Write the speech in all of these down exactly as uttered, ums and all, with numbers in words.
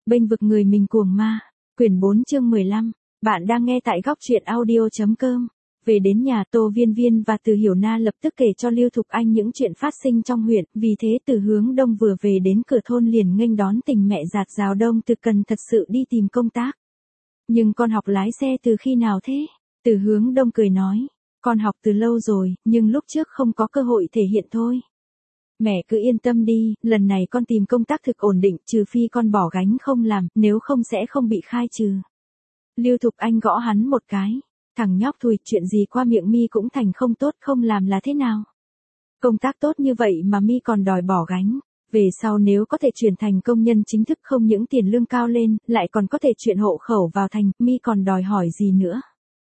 Bênh vực người mình cuồng ma. Quyển bốn chương mười lăm. Bạn đang nghe tại góc truyện audio.com. Về đến nhà, Tô Viên Viên và Từ Hiểu Na lập tức kể cho Lưu Thục Anh những chuyện phát sinh trong huyện, vì thế Từ Hướng Đông vừa về đến cửa thôn liền nghênh đón tình mẹ giạt rào Đông Từ cần thật sự đi tìm công tác. Nhưng con học lái xe từ khi nào thế? Từ Hướng Đông cười nói, con học từ lâu rồi, nhưng lúc trước không có cơ hội thể hiện thôi. Mẹ cứ yên tâm đi, lần này con tìm công tác thực ổn định, trừ phi con bỏ gánh không làm, nếu không sẽ không bị khai trừ. Lưu Thục Anh gõ hắn một cái. Thằng nhóc thùi, chuyện gì qua miệng mi cũng thành không tốt, không làm là thế nào? Công tác tốt như vậy mà mi còn đòi bỏ gánh. Về sau nếu có thể chuyển thành công nhân chính thức, không những tiền lương cao lên, lại còn có thể chuyển hộ khẩu vào thành, mi còn đòi hỏi gì nữa?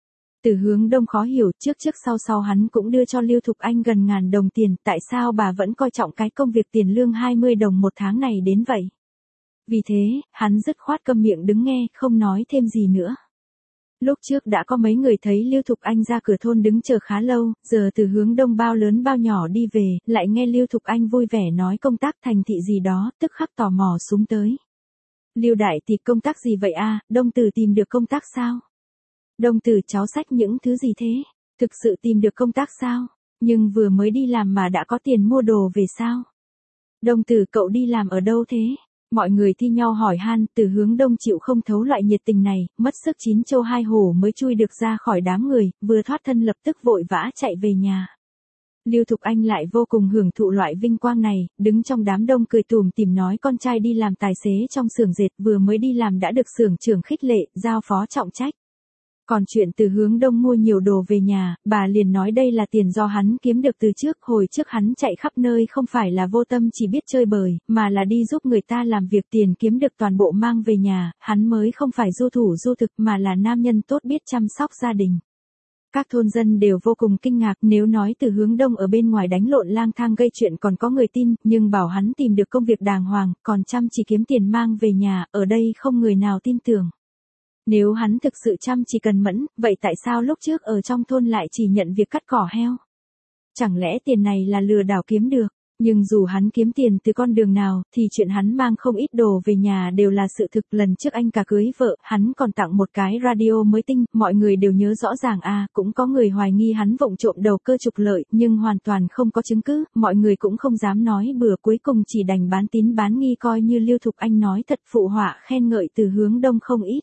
Từ Hướng Đông khó hiểu, trước trước sau sau hắn cũng đưa cho Lưu Thục Anh gần ngàn đồng tiền, tại sao bà vẫn coi trọng cái công việc tiền lương hai mươi đồng một tháng này đến vậy? Vì thế, hắn dứt khoát câm miệng đứng nghe, không nói thêm gì nữa. Lúc trước đã có mấy người thấy Lưu Thục Anh ra cửa thôn đứng chờ khá lâu, giờ Từ Hướng Đông bao lớn bao nhỏ đi về, lại nghe Lưu Thục Anh vui vẻ nói công tác thành thị gì đó, tức khắc tò mò xuống tới. Lưu đại tỷ, công tác gì vậy a? Đông Từ tìm được công tác sao? Đông Từ cháu xách những thứ gì thế? Thực sự tìm được công tác sao? Nhưng vừa mới đi làm mà đã có tiền mua đồ về sao? Đông Từ cậu đi làm ở đâu thế? Mọi người thi nhau hỏi han, Từ Hướng Đông chịu không thấu loại nhiệt tình này, mất sức chín châu hai hổ mới chui được ra khỏi đám người, vừa thoát thân lập tức vội vã chạy về nhà. Lưu Thục Anh lại vô cùng hưởng thụ loại vinh quang này, đứng trong đám đông cười tủm tỉm nói con trai đi làm tài xế trong xưởng dệt, vừa mới đi làm đã được xưởng trưởng khích lệ, giao phó trọng trách. Còn chuyện Từ Hướng Đông mua nhiều đồ về nhà, bà liền nói đây là tiền do hắn kiếm được từ trước, hồi trước hắn chạy khắp nơi không phải là vô tâm chỉ biết chơi bời, mà là đi giúp người ta làm việc, tiền kiếm được toàn bộ mang về nhà, hắn mới không phải du thủ du thực mà là nam nhân tốt biết chăm sóc gia đình. Các thôn dân đều vô cùng kinh ngạc, nếu nói Từ Hướng Đông ở bên ngoài đánh lộn lang thang gây chuyện còn có người tin, nhưng bảo hắn tìm được công việc đàng hoàng, còn chăm chỉ kiếm tiền mang về nhà, ở đây không người nào tin tưởng. Nếu hắn thực sự chăm chỉ cần mẫn, vậy tại sao lúc trước ở trong thôn lại chỉ nhận việc cắt cỏ heo? Chẳng lẽ tiền này là lừa đảo kiếm được? Nhưng dù hắn kiếm tiền từ con đường nào, thì chuyện hắn mang không ít đồ về nhà đều là sự thực. Lần trước anh cả cưới vợ, hắn còn tặng một cái radio mới tinh, mọi người đều nhớ rõ ràng à, cũng có người hoài nghi hắn vụng trộm đầu cơ trục lợi, nhưng hoàn toàn không có chứng cứ, mọi người cũng không dám nói bừa, cuối cùng chỉ đành bán tín bán nghi, coi như Lưu Thục Anh nói thật, phụ họa khen ngợi Từ Hướng Đông không ít.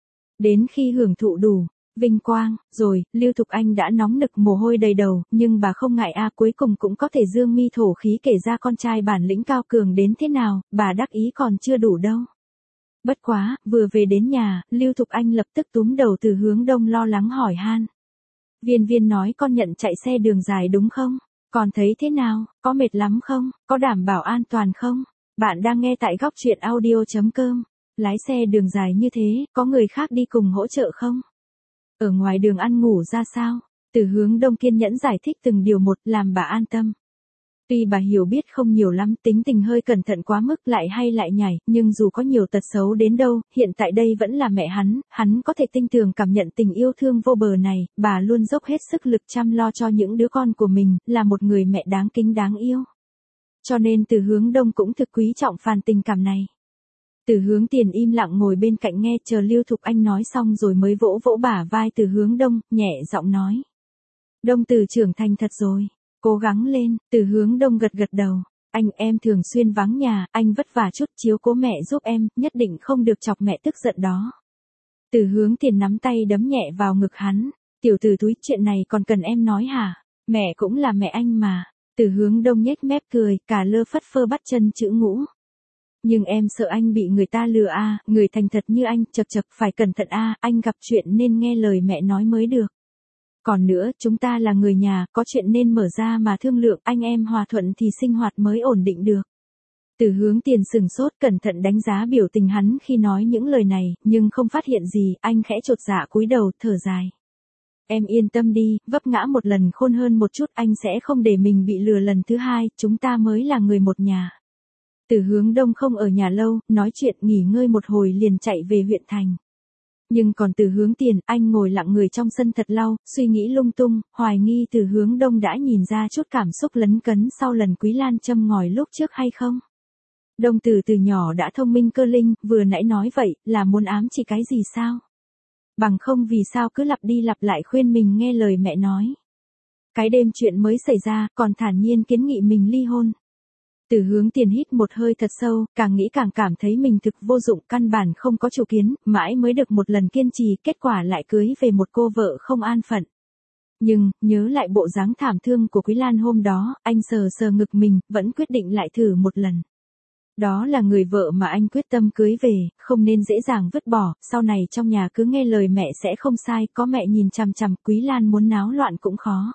Đến khi hưởng thụ đủ vinh quang rồi, Lưu Thục Anh đã nóng nực mồ hôi đầy đầu, nhưng bà không ngại a, à, cuối cùng cũng có thể dương mi thổ khí kể ra con trai bản lĩnh cao cường đến thế nào, bà đắc ý còn chưa đủ đâu. Bất quá, vừa về đến nhà, Lưu Thục Anh lập tức túm đầu Từ Hướng Đông lo lắng hỏi han. Viên Viên nói con nhận chạy xe đường dài đúng không? Con thấy thế nào, có mệt lắm không, có đảm bảo an toàn không? Bạn đang nghe tại góc truyện audio.com. Lái xe đường dài như thế, có người khác đi cùng hỗ trợ không? Ở ngoài đường ăn ngủ ra sao? Từ Hướng Đông kiên nhẫn giải thích từng điều một, làm bà an tâm. Tuy bà hiểu biết không nhiều lắm, tính tình hơi cẩn thận quá mức, lại hay lại nhảy, nhưng dù có nhiều tật xấu đến đâu, hiện tại đây vẫn là mẹ hắn, hắn có thể tinh tường cảm nhận tình yêu thương vô bờ này, bà luôn dốc hết sức lực chăm lo cho những đứa con của mình, là một người mẹ đáng kính đáng yêu. Cho nên Từ Hướng Đông cũng thực quý trọng phần tình cảm này. Từ Hướng Tiền im lặng ngồi bên cạnh nghe, chờ Lưu Thục Anh nói xong rồi mới vỗ vỗ bả vai Từ Hướng Đông, nhẹ giọng nói. Đông Từ trưởng thành thật rồi, cố gắng lên. Từ Hướng Đông gật gật đầu. Anh, em thường xuyên vắng nhà, anh vất vả chút chiếu cố mẹ giúp em, nhất định không được chọc mẹ tức giận đó. Từ Hướng Tiền nắm tay đấm nhẹ vào ngực hắn. Tiểu tử túi, chuyện này còn cần em nói hả? Mẹ cũng là mẹ anh mà. Từ Hướng Đông nhếch mép cười, cả lơ phất phơ bắt chân chữ ngũ. Nhưng em sợ anh bị người ta lừa a, à, người thành thật như anh, chật chật, phải cẩn thận a, à, anh gặp chuyện nên nghe lời mẹ nói mới được. Còn nữa, chúng ta là người nhà, có chuyện nên mở ra mà thương lượng, anh em hòa thuận thì sinh hoạt mới ổn định được. Từ Hướng Tiền sừng sốt, cẩn thận đánh giá biểu tình hắn khi nói những lời này, nhưng không phát hiện gì, anh khẽ chột dạ cúi đầu, thở dài. Em yên tâm đi, vấp ngã một lần khôn hơn một chút, anh sẽ không để mình bị lừa lần thứ hai, chúng ta mới là người một nhà. Từ Hướng Đông không ở nhà lâu, nói chuyện nghỉ ngơi một hồi liền chạy về huyện thành. Nhưng còn Từ Hướng Tiền, anh ngồi lặng người trong sân thật lâu, suy nghĩ lung tung, hoài nghi Từ Hướng Đông đã nhìn ra chút cảm xúc lấn cấn sau lần Quý Lan châm ngòi lúc trước hay không. Đông Tử từ nhỏ đã thông minh cơ linh, vừa nãy nói vậy, là muốn ám chỉ cái gì sao? Bằng không vì sao cứ lặp đi lặp lại khuyên mình nghe lời mẹ nói. Cái đêm chuyện mới xảy ra, còn thản nhiên kiến nghị mình ly hôn. Từ Hướng Tiền hít một hơi thật sâu, càng nghĩ càng cảm thấy mình thực vô dụng, căn bản không có chủ kiến, mãi mới được một lần kiên trì, kết quả lại cưới về một cô vợ không an phận. Nhưng, nhớ lại bộ dáng thảm thương của Quý Lan hôm đó, anh sờ sờ ngực mình, vẫn quyết định lại thử một lần. Đó là người vợ mà anh quyết tâm cưới về, không nên dễ dàng vứt bỏ, sau này trong nhà cứ nghe lời mẹ sẽ không sai, có mẹ nhìn chằm chằm, Quý Lan muốn náo loạn cũng khó.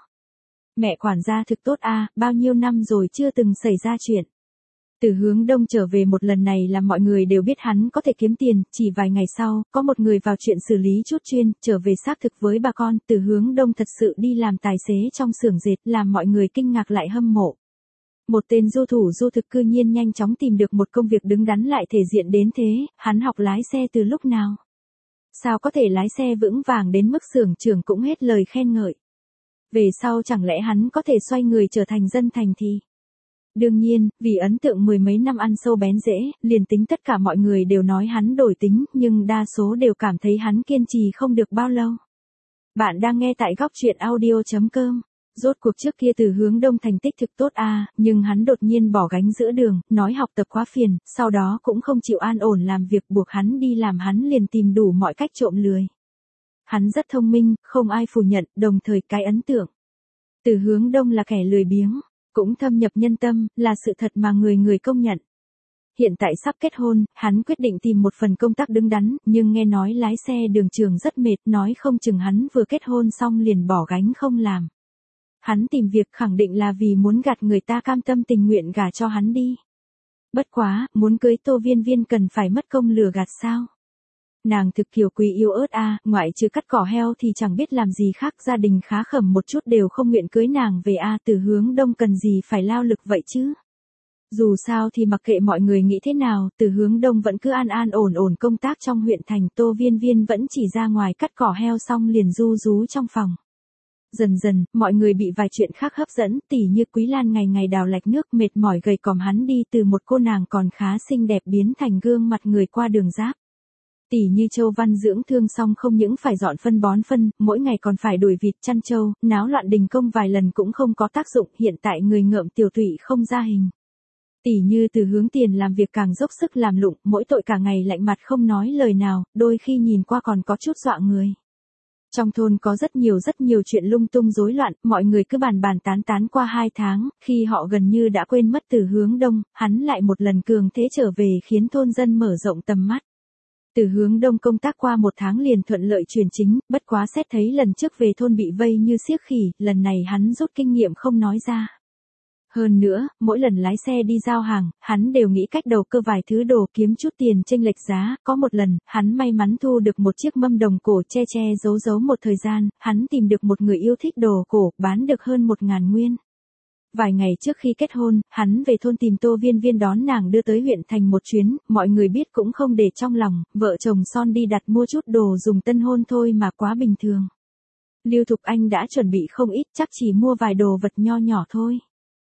Mẹ quản gia thực tốt a, bao nhiêu năm rồi chưa từng xảy ra chuyện. Từ Hướng Đông trở về một lần này là mọi người đều biết hắn có thể kiếm tiền, chỉ vài ngày sau, có một người vào chuyện xử lý chút chuyên, trở về xác thực với bà con, Từ Hướng Đông thật sự đi làm tài xế trong xưởng dệt, làm mọi người kinh ngạc lại hâm mộ. Một tên du thủ du thực cư nhiên nhanh chóng tìm được một công việc đứng đắn lại thể diện đến thế, hắn học lái xe từ lúc nào? Sao có thể lái xe vững vàng đến mức xưởng trưởng cũng hết lời khen ngợi? Về sau chẳng lẽ hắn có thể xoay người trở thành dân thành thì? Đương nhiên, vì ấn tượng mười mấy năm ăn sâu bén rễ, liền tính tất cả mọi người đều nói hắn đổi tính, nhưng đa số đều cảm thấy hắn kiên trì không được bao lâu. Bạn đang nghe tại góc truyện audio chấm com. Rốt cuộc trước kia Từ Hướng Đông thành tích thực tốt a, à, nhưng hắn đột nhiên bỏ gánh giữa đường, nói học tập quá phiền, sau đó cũng không chịu an ổn làm việc, buộc hắn đi làm, hắn liền tìm đủ mọi cách trộm lười. Hắn rất thông minh, không ai phủ nhận, đồng thời cái ấn tượng Từ Hướng Đông là kẻ lười biếng, cũng thâm nhập nhân tâm, là sự thật mà người người công nhận. Hiện tại sắp kết hôn, hắn quyết định tìm một phần công tác đứng đắn, nhưng nghe nói lái xe đường trường rất mệt, nói không chừng hắn vừa kết hôn xong liền bỏ gánh không làm. Hắn tìm việc khẳng định là vì muốn gạt người ta cam tâm tình nguyện gả cho hắn đi. Bất quá, muốn cưới Tô Viên Viên cần phải mất công lừa gạt sao? Nàng thực kiều quý yêu ớt a, à, ngoại trừ cắt cỏ heo thì chẳng biết làm gì khác, gia đình khá khẩm một chút đều không nguyện cưới nàng về a, à, Từ Hướng Đông cần gì phải lao lực vậy chứ? Dù sao thì mặc kệ mọi người nghĩ thế nào, Từ Hướng Đông vẫn cứ an an ổn ổn công tác trong huyện thành, Tô Viên Viên vẫn chỉ ra ngoài cắt cỏ heo xong liền ru rú trong phòng. Dần dần, mọi người bị vài chuyện khác hấp dẫn, tỉ như Quý Lan ngày ngày đào lạch nước, mệt mỏi gầy còm hắn đi từ một cô nàng còn khá xinh đẹp biến thành gương mặt người qua đường giáp. Tỉ như Châu Văn dưỡng thương xong không những phải dọn phân bón phân, mỗi ngày còn phải đuổi vịt chăn trâu, náo loạn đình công vài lần cũng không có tác dụng, hiện tại người ngợm tiểu tụy không ra hình. Tỉ như Từ Hướng Tiền làm việc càng dốc sức làm lụng, mỗi tội cả ngày lạnh mặt không nói lời nào, đôi khi nhìn qua còn có chút dọa người. Trong thôn có rất nhiều rất nhiều chuyện lung tung rối loạn, mọi người cứ bàn bàn tán tán qua hai tháng, khi họ gần như đã quên mất Từ Hướng Đông, hắn lại một lần cường thế trở về khiến thôn dân mở rộng tầm mắt. Từ Hướng Đông công tác qua một tháng liền thuận lợi chuyển chính, bất quá xét thấy lần trước về thôn bị vây như xiếc khỉ, lần này hắn rút kinh nghiệm không nói ra. Hơn nữa, mỗi lần lái xe đi giao hàng, hắn đều nghĩ cách đầu cơ vài thứ đồ kiếm chút tiền chênh lệch giá, có một lần, hắn may mắn thu được một chiếc mâm đồng cổ che che giấu giấu một thời gian, hắn tìm được một người yêu thích đồ cổ, bán được hơn một ngàn nguyên. Vài ngày trước khi kết hôn, hắn về thôn tìm Tô Viên Viên đón nàng đưa tới huyện thành một chuyến, mọi người biết cũng không để trong lòng, vợ chồng son đi đặt mua chút đồ dùng tân hôn thôi mà quá bình thường. Lưu Thục Anh đã chuẩn bị không ít, chắc chỉ mua vài đồ vật nho nhỏ thôi.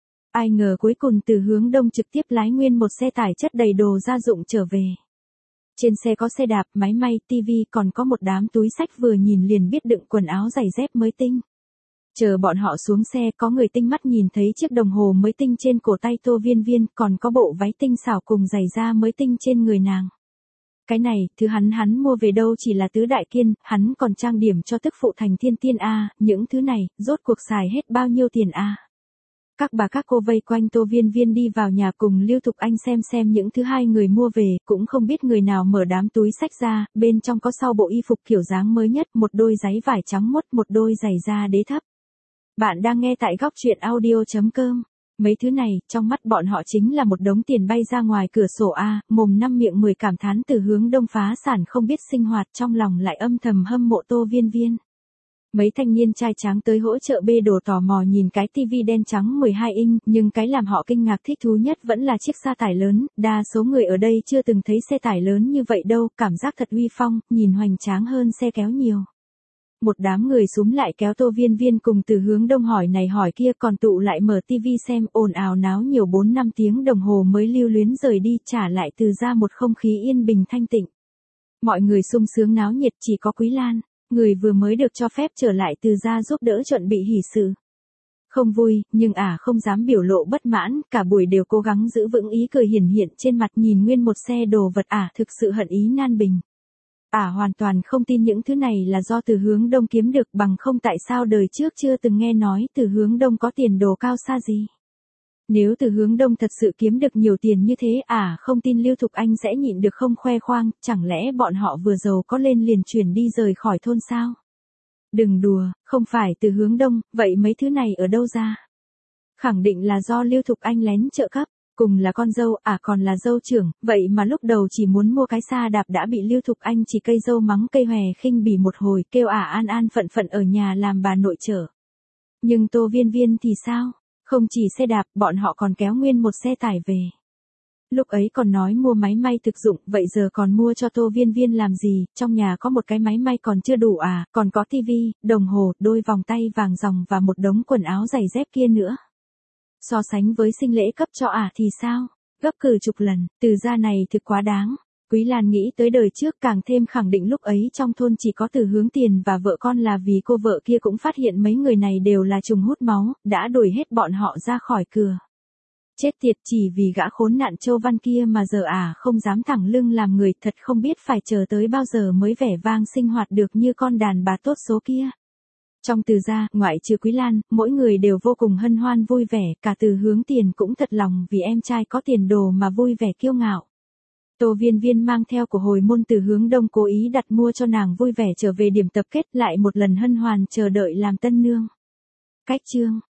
Ai ngờ cuối cùng Từ Hướng Đông trực tiếp lái nguyên một xe tải chất đầy đồ gia dụng trở về. Trên xe có xe đạp, máy may, tivi, còn có một đám túi sách vừa nhìn liền biết đựng quần áo giày dép mới tinh. Chờ bọn họ xuống xe, có người tinh mắt nhìn thấy chiếc đồng hồ mới tinh trên cổ tay Tô Viên Viên, còn có bộ váy tinh xảo cùng giày da mới tinh trên người nàng. Cái này, thứ hắn hắn mua về đâu chỉ là tứ đại kiên, hắn còn trang điểm cho tức phụ thành thiên tiên a, những thứ này, rốt cuộc xài hết bao nhiêu tiền a. Các bà các cô vây quanh Tô Viên Viên đi vào nhà cùng Lưu Thục Anh xem xem những thứ hai người mua về, cũng không biết người nào mở đám túi sách ra, bên trong có sau bộ y phục kiểu dáng mới nhất, một đôi giày vải trắng muốt, một đôi giày da đế thấp. Bạn đang nghe tại góc truyện audio chấm com. Mấy thứ này, trong mắt bọn họ chính là một đống tiền bay ra ngoài cửa sổ a, mồm năm miệng mười cảm thán Từ Hướng Đông phá sản không biết sinh hoạt, trong lòng lại âm thầm hâm mộ Tô Viên Viên. Mấy thanh niên trai tráng tới hỗ trợ bê đồ tò mò nhìn cái tivi đen trắng mười hai inch, nhưng cái làm họ kinh ngạc thích thú nhất vẫn là chiếc xe tải lớn, đa số người ở đây chưa từng thấy xe tải lớn như vậy đâu, cảm giác thật uy phong, nhìn hoành tráng hơn xe kéo nhiều. Một đám người xúm lại kéo Tô Viên Viên cùng Từ Hướng Đông hỏi này hỏi kia, còn tụ lại mở tivi xem, ồn ào náo nhiều bốn năm tiếng đồng hồ mới lưu luyến rời đi, trả lại Từ gia một không khí yên bình thanh tịnh. Mọi người sung sướng náo nhiệt, chỉ có Quý Lan, người vừa mới được cho phép trở lại Từ gia giúp đỡ chuẩn bị hỷ sự. Không vui, nhưng ả à không dám biểu lộ bất mãn, cả buổi đều cố gắng giữ vững ý cười hiển hiện trên mặt, nhìn nguyên một xe đồ vật ả à thực sự hận ý nan bình. Ả à hoàn toàn không tin những thứ này là do Từ Hướng Đông kiếm được, bằng không tại sao đời trước chưa từng nghe nói Từ Hướng Đông có tiền đồ cao xa gì. Nếu Từ Hướng Đông thật sự kiếm được nhiều tiền như thế, ả à không tin Lưu Thục Anh sẽ nhịn được không khoe khoang, chẳng lẽ bọn họ vừa giàu có lên liền chuyển đi rời khỏi thôn sao? Đừng đùa, không phải Từ Hướng Đông, vậy mấy thứ này ở đâu ra? Khẳng định là do Lưu Thục Anh lén trợ cấp, cùng là con dâu, à còn là dâu trưởng, vậy mà lúc đầu chỉ muốn mua cái xa đạp đã bị Lưu Thục Anh chỉ cây dâu mắng cây hòe khinh bỉ một hồi, kêu ả à an an phận phận ở nhà làm bà nội trợ. Nhưng Tô Viên Viên thì sao? Không chỉ xe đạp, bọn họ còn kéo nguyên một xe tải về. Lúc ấy còn nói mua máy may thực dụng, vậy giờ còn mua cho Tô Viên Viên làm gì, trong nhà có một cái máy may còn chưa đủ à, còn có tivi, đồng hồ, đôi vòng tay vàng ròng và một đống quần áo giày dép kia nữa. So sánh với sinh lễ cấp cho ả à thì sao? Gấp cử chục lần, Từ gia này thực quá đáng. Quý Lan nghĩ tới đời trước, càng thêm khẳng định lúc ấy trong thôn chỉ có Từ Hướng Tiền và vợ con, là vì cô vợ kia cũng phát hiện mấy người này đều là trùng hút máu, đã đuổi hết bọn họ ra khỏi cửa. Chết tiệt, chỉ vì gã khốn nạn Châu Văn kia mà giờ à không dám thẳng lưng làm người, thật không biết phải chờ tới bao giờ mới vẻ vang sinh hoạt được như con đàn bà tốt số kia. Trong Từ gia, ngoại trừ Quý Lan, mỗi người đều vô cùng hân hoan vui vẻ, cả Từ Hướng Tiền cũng thật lòng vì em trai có tiền đồ mà vui vẻ kiêu ngạo. Tô Viên Viên mang theo của hồi môn Từ Hướng Đông cố ý đặt mua cho nàng vui vẻ trở về điểm tập kết, lại một lần hân hoan chờ đợi làm tân nương. Cách chương